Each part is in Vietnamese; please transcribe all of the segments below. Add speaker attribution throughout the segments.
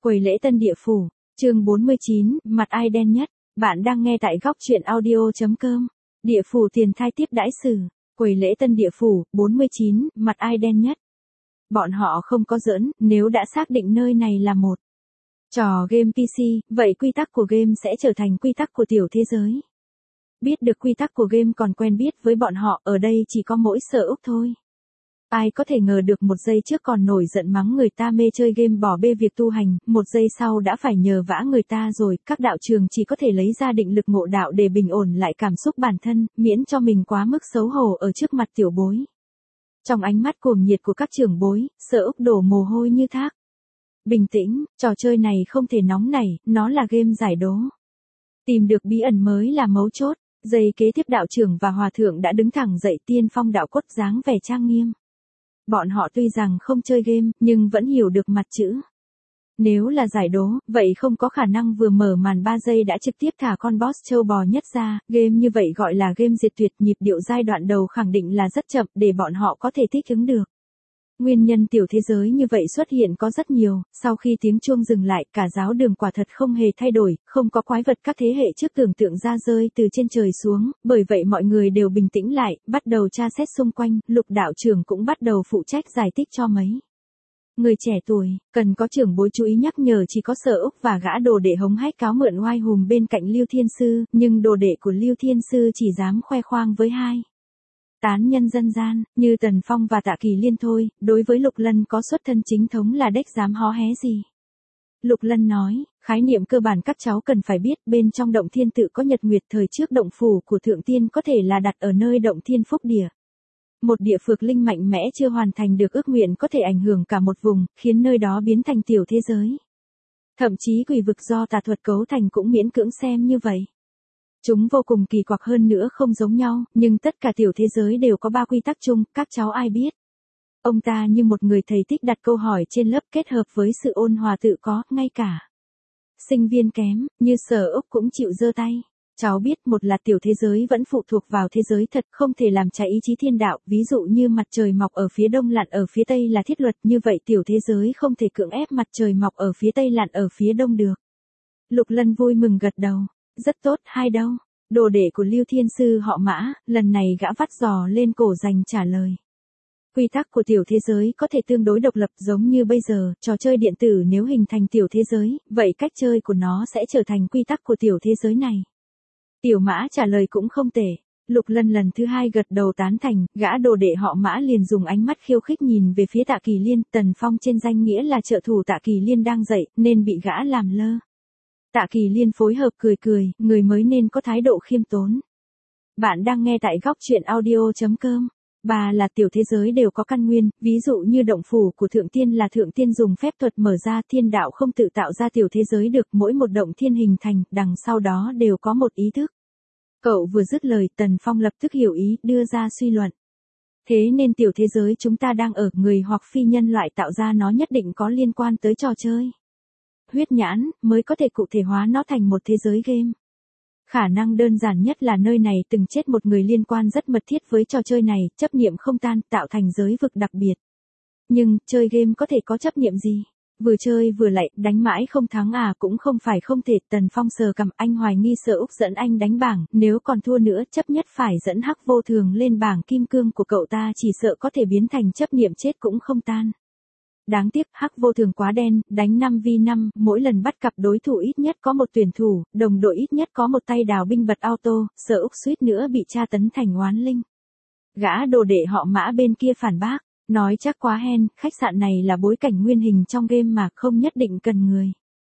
Speaker 1: Quầy lễ tân địa phủ, chương 49, mặt ai đen nhất. Bạn đang nghe tại góc truyện audio.com. Địa phủ tiền thai tiếp đãi xử. Quầy lễ tân địa phủ, 49, mặt ai đen nhất. Bọn họ không có giỡn, nếu đã xác định nơi này là một trò game PC, vậy quy tắc của game sẽ trở thành quy tắc của tiểu thế giới. Biết được quy tắc của game còn quen biết với bọn họ, ở đây chỉ có mỗi Sở Úc thôi. Ai có thể ngờ được một giây trước còn nổi giận mắng người ta mê chơi game bỏ bê việc tu hành, một giây sau đã phải nhờ vả người ta rồi, các đạo trường chỉ có thể lấy ra định lực ngộ đạo để bình ổn lại cảm xúc bản thân, miễn cho mình quá mức xấu hổ ở trước mặt tiểu bối. Trong ánh mắt cuồng nhiệt của các trưởng bối, Sở Úc đổ mồ hôi như thác. Bình tĩnh, trò chơi này không thể nóng nảy, nó là game giải đố. Tìm được bí ẩn mới là mấu chốt. Giây kế tiếp đạo trưởng và hòa thượng đã đứng thẳng dậy, tiên phong đạo cốt dáng vẻ trang nghiêm. Bọn họ tuy rằng không chơi game, nhưng vẫn hiểu được mặt chữ. Nếu là giải đố, vậy không có khả năng vừa mở màn 3 giây đã trực tiếp thả con boss châu bò nhất ra, game như vậy gọi là game diệt tuyệt, nhịp điệu giai đoạn đầu khẳng định là rất chậm để bọn họ có thể thích ứng được. Nguyên nhân tiểu thế giới như vậy xuất hiện có rất nhiều, sau khi tiếng chuông dừng lại, cả giáo đường quả thật không hề thay đổi, không có quái vật các thế hệ trước tưởng tượng ra rơi từ trên trời xuống, bởi vậy mọi người đều bình tĩnh lại, bắt đầu tra xét xung quanh, Lục đạo trưởng cũng bắt đầu phụ trách giải thích cho mấy người trẻ tuổi, cần có trưởng bối chú ý nhắc nhở chỉ có Sở Úc và gã đồ đệ hống hách cáo mượn oai hùm bên cạnh Lưu Thiên Sư, nhưng đồ đệ của Lưu Thiên Sư chỉ dám khoe khoang với hai tán nhân dân gian, như Tần Phong và Tạ Kỳ Liên thôi, đối với Lục Lân có xuất thân chính thống là đếch dám hó hé gì. Lục Lân nói, khái niệm cơ bản các cháu cần phải biết, bên trong động thiên tự có nhật nguyệt, thời trước động phủ của thượng tiên có thể là đặt ở nơi động thiên phúc địa. Một địa phược linh mạnh mẽ chưa hoàn thành được ước nguyện có thể ảnh hưởng cả một vùng, khiến nơi đó biến thành tiểu thế giới. Thậm chí quỷ vực do tà thuật cấu thành cũng miễn cưỡng xem như vậy. Chúng vô cùng kỳ quặc hơn nữa, không giống nhau, nhưng tất cả tiểu thế giới đều có 3 quy tắc chung, các cháu ai biết. Ông ta như một người thầy thích đặt câu hỏi trên lớp kết hợp với sự ôn hòa tự có, ngay cả sinh viên kém, như Sở Úc cũng chịu giơ tay. Cháu biết, một là tiểu thế giới vẫn phụ thuộc vào thế giới thật, không thể làm trái ý chí thiên đạo, ví dụ như mặt trời mọc ở phía đông lặn ở phía tây là thiết luật, như vậy tiểu thế giới không thể cưỡng ép mặt trời mọc ở phía tây lặn ở phía đông được. Lục Lân vui mừng gật đầu. Rất tốt, hai đâu? Đồ đệ của Lưu Thiên Sư họ Mã, lần này gã vắt giò lên cổ dành trả lời. Quy tắc của tiểu thế giới có thể tương đối độc lập, giống như bây giờ, trò chơi điện tử nếu hình thành tiểu thế giới, vậy cách chơi của nó sẽ trở thành quy tắc của tiểu thế giới này. Tiểu Mã trả lời cũng không tệ. Lục Lân lần thứ hai gật đầu tán thành, gã đồ đệ họ Mã liền dùng ánh mắt khiêu khích nhìn về phía Tạ Kỳ Liên, Tần Phong trên danh nghĩa là trợ thủ Tạ Kỳ Liên đang dậy, nên bị gã làm lơ. Tạ Kỳ Liên phối hợp cười cười, người mới nên có thái độ khiêm tốn. Bạn đang nghe tại góc truyện audio.com. Bà là tiểu thế giới đều có căn nguyên, ví dụ như động phủ của thượng tiên là thượng tiên dùng phép thuật mở ra, thiên đạo không tự tạo ra tiểu thế giới được, mỗi một động thiên hình thành, đằng sau đó đều có một ý thức. Cậu vừa dứt lời, Tần Phong lập tức hiểu ý, đưa ra suy luận. Thế nên tiểu thế giới chúng ta đang ở, người hoặc phi nhân loại tạo ra nó nhất định có liên quan tới trò chơi huyết nhãn, mới có thể cụ thể hóa nó thành một thế giới game. Khả năng đơn giản nhất là nơi này từng chết một người liên quan rất mật thiết với trò chơi này, chấp niệm không tan, tạo thành giới vực đặc biệt. Nhưng, chơi game có thể có chấp niệm gì? Vừa chơi vừa lại, đánh mãi không thắng à, cũng không phải không thể. Tần Phong sờ cằm, anh hoài nghi Sở Úc dẫn anh đánh bảng, nếu còn thua nữa chấp nhất phải dẫn Hắc Vô Thường lên bảng kim cương của cậu ta, chỉ sợ có thể biến thành chấp niệm chết cũng không tan. Đáng tiếc, Hắc Vô Thường quá đen, đánh 5v5, mỗi lần bắt cặp đối thủ ít nhất có một tuyển thủ, đồng đội ít nhất có một tay đào binh bật auto, Sở Úc suýt nữa bị tra tấn thành oán linh. Gã đồ đệ họ Mã bên kia phản bác, nói chắc quá hen, khách sạn này là bối cảnh nguyên hình trong game mà, không nhất định cần người.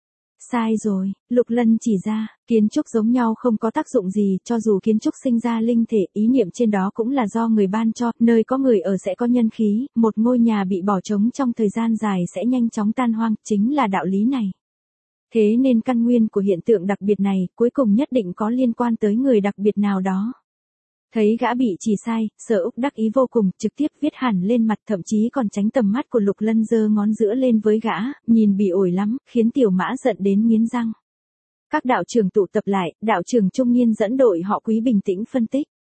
Speaker 1: Sai rồi, Lục Lân chỉ ra, kiến trúc giống nhau không có tác dụng gì, cho dù kiến trúc sinh ra linh thể, ý niệm trên đó cũng là do người ban cho, nơi có người ở sẽ có nhân khí, một ngôi nhà bị bỏ trống trong thời gian dài sẽ nhanh chóng tan hoang, chính là đạo lý này. Thế nên căn nguyên của hiện tượng đặc biệt này, cuối cùng nhất định có liên quan tới người đặc biệt nào đó. Thấy gã bị chỉ sai, Sở Úc đắc ý vô cùng, trực tiếp viết hẳn lên mặt, thậm chí còn tránh tầm mắt của Lục Lân, giơ ngón giữa lên với gã, nhìn bị ổi lắm, khiến Tiểu Mã giận đến nghiến răng. Các đạo trưởng tụ tập lại, đạo trưởng trung niên dẫn đội họ Quý bình tĩnh phân tích.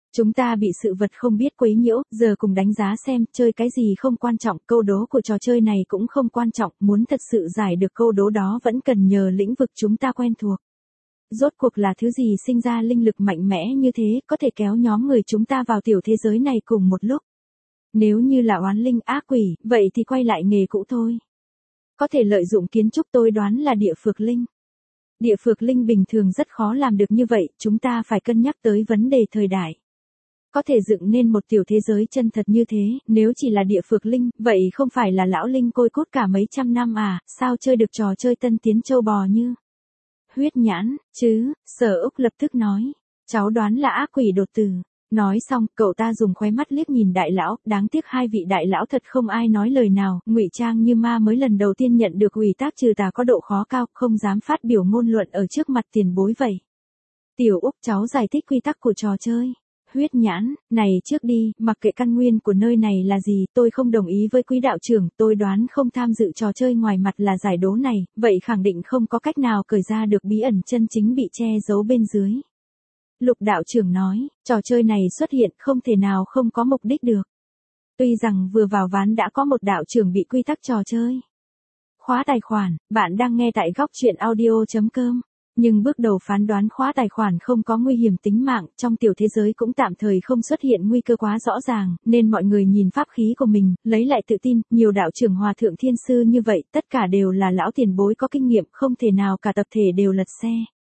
Speaker 1: Chúng ta bị sự vật không biết quấy nhiễu, giờ cùng đánh giá xem, chơi cái gì không quan trọng, câu đố của trò chơi này cũng không quan trọng, muốn thật sự giải được câu đố đó vẫn cần nhờ lĩnh vực chúng ta quen thuộc. Rốt cuộc là thứ gì sinh ra linh lực mạnh mẽ như thế, có thể kéo nhóm người chúng ta vào tiểu thế giới này cùng một lúc. Nếu như là oán linh ác quỷ, vậy thì quay lại nghề cũ thôi. Có thể lợi dụng kiến trúc, tôi đoán là địa phược linh. Địa phược linh bình thường rất khó làm được như vậy, chúng ta phải cân nhắc tới vấn đề thời đại. Có thể dựng nên một tiểu thế giới chân thật như thế, nếu chỉ là địa phược linh, vậy không phải là lão linh côi cút cả mấy trăm năm à, sao chơi được trò chơi tân tiến châu bò như huyết nhãn, chứ, Sở Úc lập tức nói. Cháu đoán là ác quỷ đột tử. Nói xong, cậu ta dùng khóe mắt liếc nhìn đại lão, đáng tiếc hai vị đại lão thật không ai nói lời nào, ngụy trang như ma mới lần đầu tiên nhận được ủy thác trừ tà có độ khó cao, không dám phát biểu ngôn luận ở trước mặt tiền bối vậy. Tiểu Úc, cháu giải thích quy tắc của trò chơi. Huyết nhãn, này trước đi, mặc kệ căn nguyên của nơi này là gì, tôi không đồng ý với quý đạo trưởng, tôi đoán không tham dự trò chơi ngoài mặt là giải đố này, vậy khẳng định không có cách nào cởi ra được bí ẩn chân chính bị che giấu bên dưới. Lục đạo trưởng nói, trò chơi này xuất hiện không thể nào không có mục đích được. Tuy rằng vừa vào ván đã có một đạo trưởng bị quy tắc trò chơi khóa tài khoản, bạn đang nghe tại góc truyện audio.com. Nhưng bước đầu phán đoán khóa tài khoản không có nguy hiểm tính mạng, trong tiểu thế giới cũng tạm thời không xuất hiện nguy cơ quá rõ ràng, nên mọi người nhìn pháp khí của mình, lấy lại tự tin, nhiều đạo trưởng hòa thượng thiên sư như vậy, tất cả đều là lão tiền bối có kinh nghiệm, không thể nào cả tập thể đều lật xe.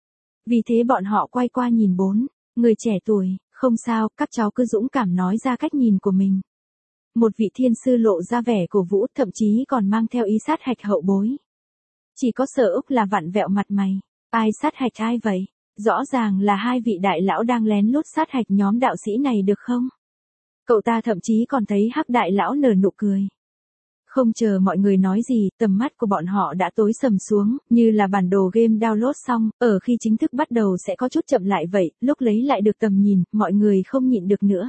Speaker 1: Vì thế bọn họ quay qua nhìn bốn người trẻ tuổi, không sao, các cháu cứ dũng cảm nói ra cách nhìn của mình. Một vị thiên sư lộ ra vẻ cổ vũ, thậm chí còn mang theo ý sát hạch hậu bối. Chỉ có Sở Úc là vặn vẹo mặt mày. Ai sát hạch ai vậy? Rõ ràng là hai vị đại lão đang lén lút sát hạch nhóm đạo sĩ này được không? Cậu ta thậm chí còn thấy Hắc đại lão nở nụ cười. Không chờ mọi người nói gì, tầm mắt của bọn họ đã tối sầm xuống, như là bản đồ game download xong, ở khi chính thức bắt đầu sẽ có chút chậm lại vậy, lúc lấy lại được tầm nhìn, mọi người không nhịn được nữa.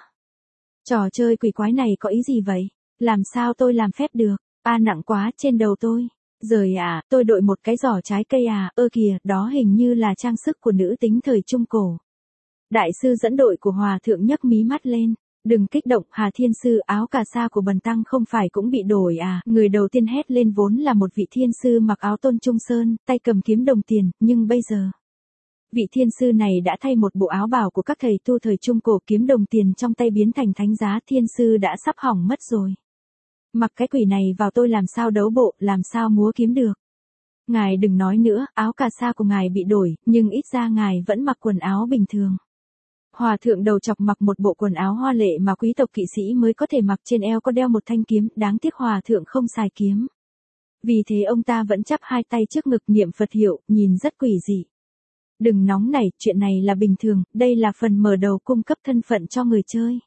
Speaker 1: Trò chơi quỷ quái này có ý gì vậy? Làm sao tôi làm phép được? Nặng quá trên đầu tôi. Rời à, tôi đội một cái giỏ trái cây à, kìa, đó hình như là trang sức của nữ tính thời Trung Cổ. Đại sư dẫn đội của Hòa thượng nhấc mí mắt lên. Đừng kích động, Hà Thiên Sư, áo cà sa của Bần Tăng không phải cũng bị đổi à, người đầu tiên hét lên vốn là một vị thiên sư mặc áo tôn trung sơn, tay cầm kiếm đồng tiền, nhưng bây giờ. Vị thiên sư này đã thay một bộ áo bào của các thầy tu thời Trung Cổ, kiếm đồng tiền trong tay biến thành thánh giá, thiên sư đã sắp hỏng mất rồi. Mặc cái quỷ này vào tôi làm sao đấu bộ, làm sao múa kiếm được. Ngài đừng nói nữa, áo cà sa của ngài bị đổi, nhưng ít ra ngài vẫn mặc quần áo bình thường. Hòa thượng đầu chọc mặc một bộ quần áo hoa lệ mà quý tộc kỵ sĩ mới có thể mặc, trên eo có đeo một thanh kiếm, đáng tiếc hòa thượng không xài kiếm. Vì thế ông ta vẫn chắp hai tay trước ngực niệm Phật hiệu, nhìn rất quỷ dị. Đừng nóng nảy, chuyện này là bình thường, đây là phần mở đầu cung cấp thân phận cho người chơi.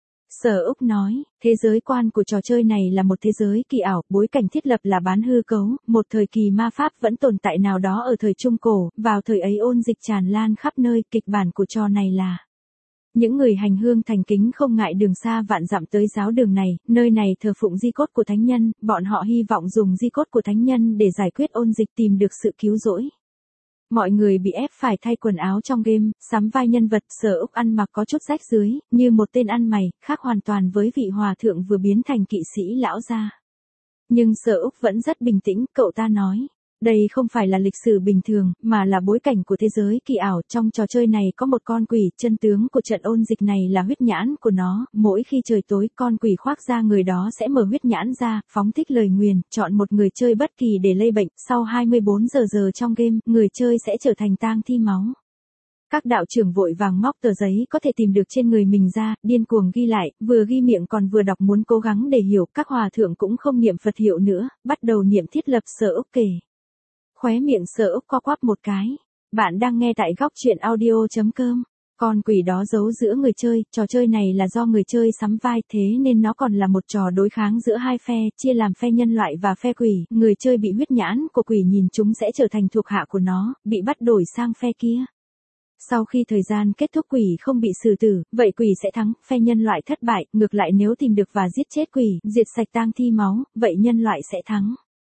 Speaker 1: Sở Úc nói, thế giới quan của trò chơi này là một thế giới kỳ ảo, bối cảnh thiết lập là bán hư cấu, một thời kỳ ma pháp vẫn tồn tại nào đó ở thời Trung Cổ, vào thời ấy ôn dịch tràn lan khắp nơi, kịch bản của trò này là những người hành hương thành kính không ngại đường xa vạn dặm tới giáo đường này, nơi này thờ phụng di cốt của thánh nhân, bọn họ hy vọng dùng di cốt của thánh nhân để giải quyết ôn dịch, tìm được sự cứu rỗi. Mọi người bị ép phải thay quần áo trong game, sắm vai nhân vật. Sở Úc ăn mặc có chút rách rưới, như một tên ăn mày, khác hoàn toàn với vị hòa thượng vừa biến thành kỵ sĩ lão gia. Nhưng Sở Úc vẫn rất bình tĩnh, cậu ta nói. Đây không phải là lịch sử bình thường, mà là bối cảnh của thế giới kỳ ảo. Trong trò chơi này có một con quỷ, chân tướng của trận ôn dịch này là huyết nhãn của nó. Mỗi khi trời tối, con quỷ khoác da người đó sẽ mở huyết nhãn ra, phóng thích lời nguyền, chọn một người chơi bất kỳ để lây bệnh. Sau 24 giờ trong game, người chơi sẽ trở thành tang thi máu. Các đạo trưởng vội vàng móc tờ giấy có thể tìm được trên người mình ra, điên cuồng ghi lại, vừa ghi miệng còn vừa đọc, muốn cố gắng để hiểu. Các hòa thượng cũng không niệm Phật hiệu nữa, bắt đầu niệm thiết lập. Sở Úc kể. Khóe miệng Sở Úc co quắp một cái. Bạn đang nghe tại góc truyện audio.com. Con quỷ đó giấu giữa người chơi, trò chơi này là do người chơi sắm vai, thế nên nó còn là một trò đối kháng giữa hai phe, chia làm phe nhân loại và phe quỷ. Người chơi bị huyết nhãn của quỷ nhìn chúng sẽ trở thành thuộc hạ của nó, bị bắt đổi sang phe kia. Sau khi thời gian kết thúc quỷ không bị xử tử, vậy quỷ sẽ thắng, phe nhân loại thất bại, ngược lại nếu tìm được và giết chết quỷ, diệt sạch tang thi máu, vậy nhân loại sẽ thắng.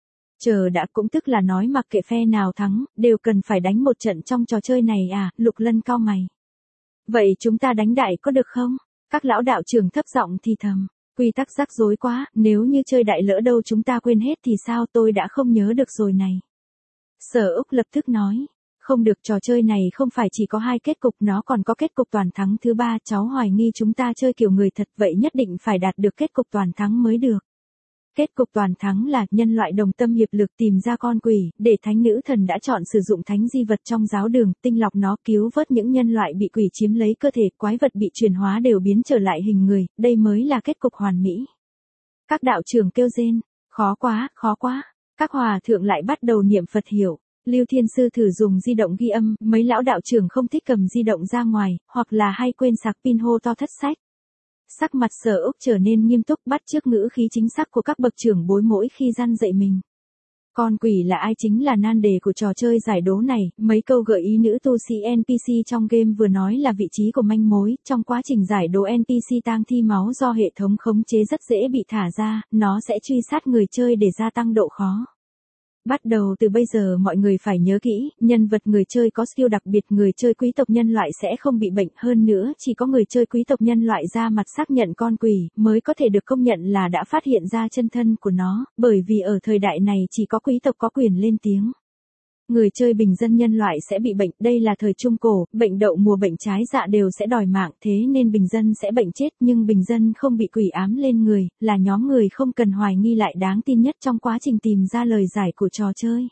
Speaker 1: Chờ đã, cũng tức là nói mặc kệ phe nào thắng, đều cần phải đánh một trận trong trò chơi này à, Lục Lân cau mày. Vậy chúng ta đánh đại có được không? Các lão đạo trưởng thấp giọng thì thầm. Quy tắc rắc rối quá, nếu như chơi đại lỡ đâu chúng ta quên hết thì sao, tôi đã không nhớ được rồi này. Sở Úc lập tức nói. Không được, trò chơi này không phải chỉ có 2 kết cục, nó còn có kết cục toàn thắng thứ 3, cháu hoài nghi chúng ta chơi kiểu người thật, vậy nhất định phải đạt được kết cục toàn thắng mới được. Kết cục toàn thắng là nhân loại đồng tâm hiệp lực tìm ra con quỷ, để thánh nữ thần đã chọn sử dụng thánh di vật trong giáo đường, tinh lọc nó, cứu vớt những nhân loại bị quỷ chiếm lấy cơ thể, quái vật bị chuyển hóa đều biến trở lại hình người, đây mới là kết cục hoàn mỹ. Các đạo trưởng kêu rên, khó quá, khó quá. Các hòa thượng lại bắt đầu niệm Phật hiệu. Lưu Thiên Sư thử dùng di động ghi âm, mấy lão đạo trưởng không thích cầm di động ra ngoài, hoặc là hay quên sạc pin hô to thất sách. Sắc mặt Sở Úc trở nên nghiêm túc, bắt chước ngữ khí chính xác của các bậc trưởng bối mỗi khi răn dạy mình. Con quỷ là ai chính là nan đề của trò chơi giải đố này, mấy câu gợi ý nữ tu sĩ NPC trong game vừa nói là vị trí của manh mối, trong quá trình giải đố NPC tang thi máu do hệ thống khống chế rất dễ bị thả ra, nó sẽ truy sát người chơi để gia tăng độ khó. Bắt đầu từ bây giờ mọi người phải nhớ kỹ, nhân vật người chơi có skill đặc biệt, người chơi quý tộc nhân loại sẽ không bị bệnh, hơn nữa chỉ có người chơi quý tộc nhân loại ra mặt xác nhận con quỷ mới có thể được công nhận là đã phát hiện ra chân thân của nó, bởi vì ở thời đại này chỉ có quý tộc có quyền lên tiếng. Người chơi bình dân nhân loại sẽ bị bệnh, đây là thời Trung Cổ, bệnh đậu mùa bệnh trái dạ đều sẽ đòi mạng, thế nên bình dân sẽ bệnh chết, nhưng bình dân không bị quỷ ám lên người, là nhóm người không cần hoài nghi lại đáng tin nhất trong quá trình tìm ra lời giải của trò chơi.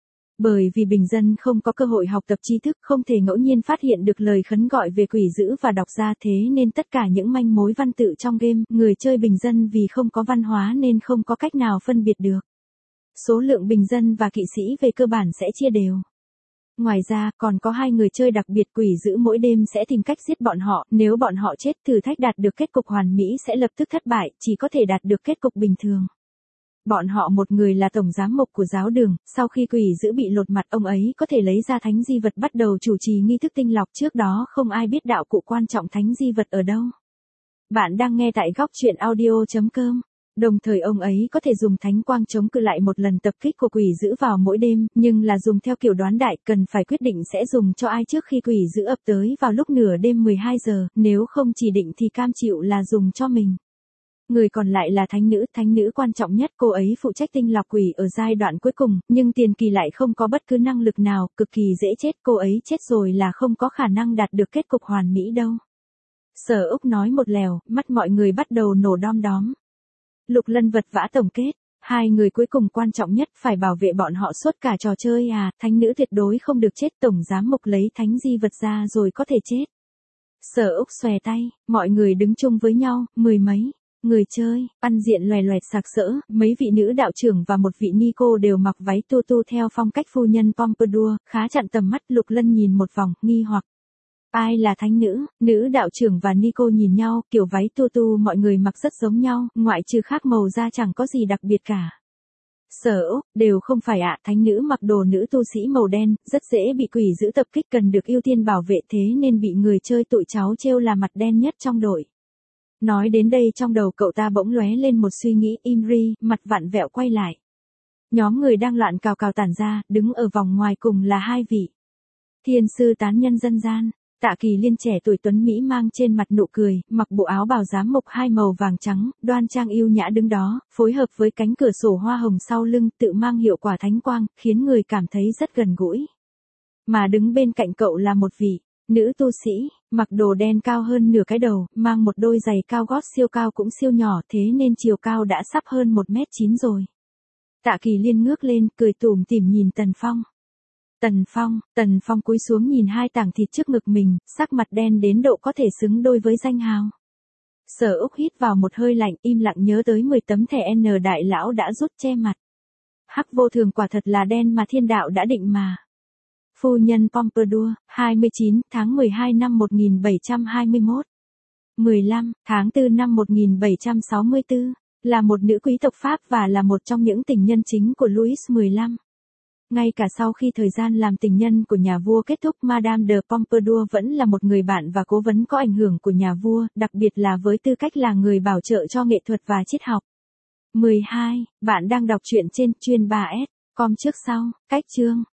Speaker 1: Bởi vì bình dân không có cơ hội học tập tri thức, không thể ngẫu nhiên phát hiện được lời khấn gọi về quỷ dữ và đọc ra, thế nên tất cả những manh mối văn tự trong game, người chơi bình dân vì không có văn hóa nên không có cách nào phân biệt được. Số lượng bình dân và kỵ sĩ về cơ bản sẽ chia đều. Ngoài ra, còn có 2 người chơi đặc biệt, quỷ dữ mỗi đêm sẽ tìm cách giết bọn họ, nếu bọn họ chết, thử thách đạt được kết cục hoàn mỹ sẽ lập tức thất bại, chỉ có thể đạt được kết cục bình thường. Bọn họ một người là tổng giám mục của giáo đường, sau khi quỷ dữ bị lột mặt ông ấy có thể lấy ra thánh di vật bắt đầu chủ trì nghi thức tinh lọc, trước đó không ai biết đạo cụ quan trọng thánh di vật ở đâu. Bạn đang nghe tại góc truyện audio.com. Đồng thời ông ấy có thể dùng thánh quang chống cự lại một lần tập kích của quỷ dữ vào mỗi đêm, nhưng là dùng theo kiểu đoán đại, cần phải quyết định sẽ dùng cho ai trước khi quỷ dữ ập tới vào lúc nửa đêm 12 giờ, nếu không chỉ định thì cam chịu là dùng cho mình. Người còn lại là thánh nữ quan trọng nhất, cô ấy phụ trách tinh lọc quỷ ở giai đoạn cuối cùng, nhưng tiền kỳ lại không có bất cứ năng lực nào, cực kỳ dễ chết, cô ấy chết rồi là không có khả năng đạt được kết cục hoàn mỹ đâu. Sở Úc nói một lèo, mắt mọi người bắt đầu nổ đom đóm. Lục Lân vật vã tổng kết, 2 người cuối cùng quan trọng nhất, phải bảo vệ bọn họ suốt cả trò chơi à, thánh nữ tuyệt đối không được chết, tổng giám mục lấy thánh di vật ra rồi có thể chết. Sở Úc xòe tay, mọi người đứng chung với nhau, 10 mấy người chơi, ăn diện loè loẹt sặc sỡ, mấy vị nữ đạo trưởng và một vị ni cô đều mặc váy tu tu theo phong cách phu nhân Pompadour, khá chặn tầm mắt. Lục Lân nhìn một vòng, nghi hoặc. Ai là thánh nữ? Nữ đạo trưởng và Nico nhìn nhau, kiểu váy tu tu mọi người mặc rất giống nhau, ngoại trừ khác màu da chẳng có gì đặc biệt cả. Sở Úc, đều không phải ạ, thánh nữ mặc đồ nữ tu sĩ màu đen, rất dễ bị quỷ dữ tập kích, cần được ưu tiên bảo vệ, thế nên bị người chơi tụi cháu trêu là mặt đen nhất trong đội. Nói đến đây trong đầu cậu ta bỗng lóe lên một suy nghĩ, Imri, mặt vặn vẹo quay lại. Nhóm người đang loạn cào cào tản ra, đứng ở vòng ngoài cùng là 2 vị thiên sư tán nhân dân gian. Tạ Kỳ Liên trẻ tuổi tuấn Mỹ mang trên mặt nụ cười, mặc bộ áo bào giám mục 2 màu vàng trắng, đoan trang yêu nhã đứng đó, phối hợp với cánh cửa sổ hoa hồng sau lưng, tự mang hiệu quả thánh quang, khiến người cảm thấy rất gần gũi. Mà đứng bên cạnh cậu là một vị nữ tu sĩ, mặc đồ đen cao hơn nửa cái đầu, mang một đôi giày cao gót siêu cao cũng siêu nhỏ, thế nên chiều cao đã sắp hơn 1m9 rồi. Tạ Kỳ Liên ngước lên, cười tủm tỉm nhìn Tần Phong. Tần Phong cúi xuống nhìn 2 tảng thịt trước ngực mình, sắc mặt đen đến độ có thể xứng đôi với danh hào. Sở Úc hít vào một hơi lạnh, im lặng nhớ tới 10 tấm thẻ N đại lão đã rút che mặt. Hắc vô thường quả thật là đen mà thiên đạo đã định mà. Phu nhân Pompadour, 29 tháng 12 năm 1721. 15 tháng 4 năm 1764, là một nữ quý tộc Pháp và là một trong những tình nhân chính của Louis XV. Ngay cả sau khi thời gian làm tình nhân của nhà vua kết thúc, Madame de Pompadour vẫn là một người bạn và cố vấn có ảnh hưởng của nhà vua, đặc biệt là với tư cách là người bảo trợ cho nghệ thuật và triết học. 12. Bạn đang đọc truyện trên chuyên 3S.com trước sau, cách chương.